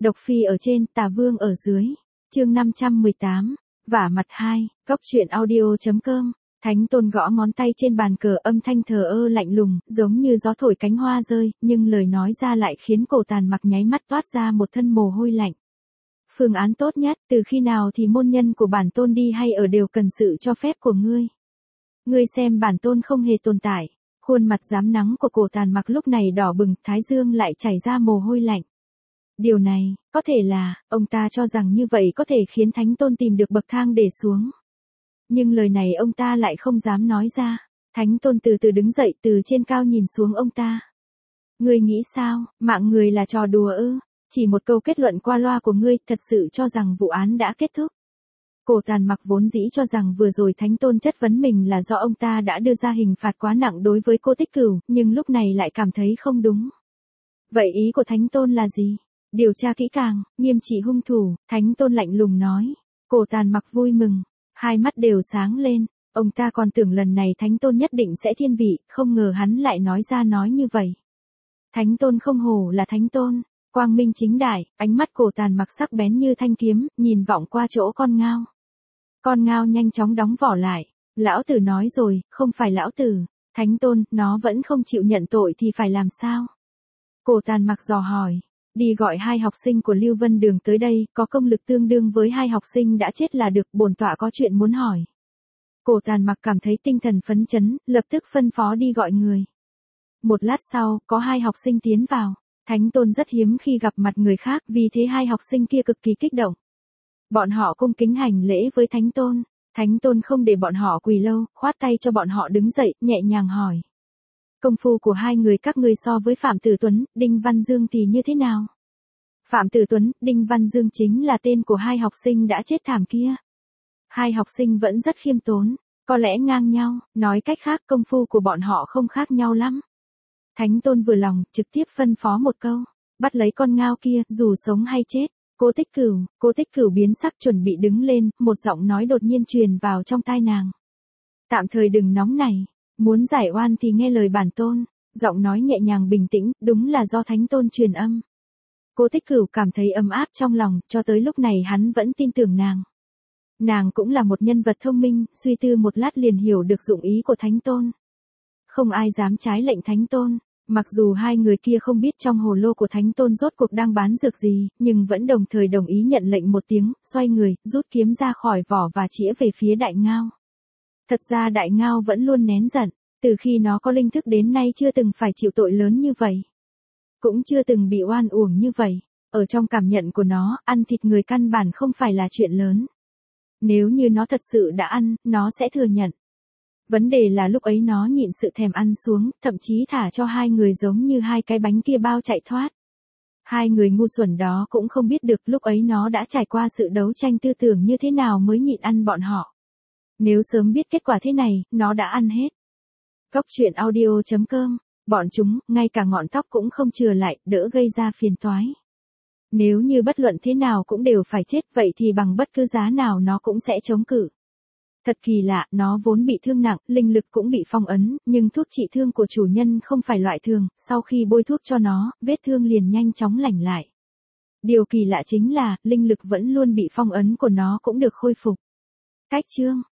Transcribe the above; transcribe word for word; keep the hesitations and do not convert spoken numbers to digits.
Độc Phi ở trên, Tà Vương ở dưới. Chương năm trăm mười tám. Vả mặt hai. Cốc truyện audio.com. Thánh Tôn gõ ngón tay trên bàn cờ, âm thanh thờ ơ lạnh lùng, giống như gió thổi cánh hoa rơi, nhưng lời nói ra lại khiến Cổ Tàn Mặc nháy mắt toát ra một thân mồ hôi lạnh. Phương án tốt nhất, từ khi nào thì môn nhân của bản tôn đi hay ở đều cần sự cho phép của ngươi. Ngươi xem bản tôn không hề tồn tại. Khuôn mặt rám nắng của Cổ Tàn Mặc lúc này đỏ bừng, thái dương lại chảy ra mồ hôi lạnh. Điều này, có thể là, ông ta cho rằng như vậy có thể khiến Thánh Tôn tìm được bậc thang để xuống. Nhưng lời này ông ta lại không dám nói ra. Thánh Tôn từ từ đứng dậy, từ trên cao nhìn xuống ông ta. Ngươi nghĩ sao, mạng người là trò đùa ư? Chỉ một câu kết luận qua loa của ngươi, thật sự cho rằng vụ án đã kết thúc. Cổ Tàn Mặc vốn dĩ cho rằng vừa rồi Thánh Tôn chất vấn mình là do ông ta đã đưa ra hình phạt quá nặng đối với cô Tích Cửu, nhưng lúc này lại cảm thấy không đúng. Vậy ý của Thánh Tôn là gì? Điều tra kỹ càng, nghiêm trị hung thủ, Thánh Tôn lạnh lùng nói. Cổ Tàn Mặc vui mừng, hai mắt đều sáng lên, ông ta còn tưởng lần này Thánh Tôn nhất định sẽ thiên vị, không ngờ hắn lại nói ra nói như vậy. Thánh Tôn không hổ là Thánh Tôn, quang minh chính đại, ánh mắt Cổ Tàn Mặc sắc bén như thanh kiếm, nhìn vọng qua chỗ con ngao. Con ngao nhanh chóng đóng vỏ lại, lão tử nói rồi, không phải lão tử, Thánh Tôn, nó vẫn không chịu nhận tội thì phải làm sao? Cổ Tàn Mặc dò hỏi. Đi gọi hai học sinh của Lưu Vân Đường tới đây, có công lực tương đương với hai học sinh đã chết là được, bổn tọa có chuyện muốn hỏi. Cổ Tàn Mặc cảm thấy tinh thần phấn chấn, lập tức phân phó đi gọi người. Một lát sau, có hai học sinh tiến vào. Thánh Tôn rất hiếm khi gặp mặt người khác, vì thế hai học sinh kia cực kỳ kích động. Bọn họ cung kính hành lễ với Thánh Tôn. Thánh Tôn không để bọn họ quỳ lâu, khoát tay cho bọn họ đứng dậy, nhẹ nhàng hỏi. Công phu của hai người các ngươi so với Phạm Tử Tuấn, Đinh Văn Dương thì như thế nào? Phạm Tử Tuấn, Đinh Văn Dương chính là tên của hai học sinh đã chết thảm kia. Hai học sinh vẫn rất khiêm tốn, có lẽ ngang nhau, nói cách khác công phu của bọn họ không khác nhau lắm. Thánh Tôn vừa lòng, trực tiếp phân phó một câu, bắt lấy con ngao kia, dù sống hay chết. Cô Tích Cửu, cô Tích Cửu biến sắc chuẩn bị đứng lên, một giọng nói đột nhiên truyền vào trong tai nàng. Tạm thời đừng nóng nảy. Muốn giải oan thì nghe lời bản tôn, giọng nói nhẹ nhàng bình tĩnh, đúng là do Thánh Tôn truyền âm. Cô Tích Cửu cảm thấy ấm áp trong lòng, cho tới lúc này hắn vẫn tin tưởng nàng. Nàng cũng là một nhân vật thông minh, suy tư một lát liền hiểu được dụng ý của Thánh Tôn. Không ai dám trái lệnh Thánh Tôn, mặc dù hai người kia không biết trong hồ lô của Thánh Tôn rốt cuộc đang bán dược gì, nhưng vẫn đồng thời đồng ý nhận lệnh một tiếng, xoay người, rút kiếm ra khỏi vỏ và chĩa về phía Đại Ngao. Thật ra Đại Ngao vẫn luôn nén giận, từ khi nó có linh thức đến nay chưa từng phải chịu tội lớn như vậy. Cũng chưa từng bị oan uổng như vậy, ở trong cảm nhận của nó, ăn thịt người căn bản không phải là chuyện lớn. Nếu như nó thật sự đã ăn, nó sẽ thừa nhận. Vấn đề là lúc ấy nó nhịn sự thèm ăn xuống, thậm chí thả cho hai người giống như hai cái bánh kia bao chạy thoát. Hai người ngu xuẩn đó cũng không biết được lúc ấy nó đã trải qua sự đấu tranh tư tưởng như thế nào mới nhịn ăn bọn họ. Nếu sớm biết kết quả thế này, nó đã ăn hết. Cốc truyện audio.com, bọn chúng, ngay cả ngọn tóc cũng không chừa lại, đỡ gây ra phiền toái. Nếu như bất luận thế nào cũng đều phải chết, vậy thì bằng bất cứ giá nào nó cũng sẽ chống cự. Thật kỳ lạ, nó vốn bị thương nặng, linh lực cũng bị phong ấn, nhưng thuốc trị thương của chủ nhân không phải loại thường, sau khi bôi thuốc cho nó, vết thương liền nhanh chóng lành lại. Điều kỳ lạ chính là, linh lực vẫn luôn bị phong ấn của nó cũng được khôi phục. Cách chương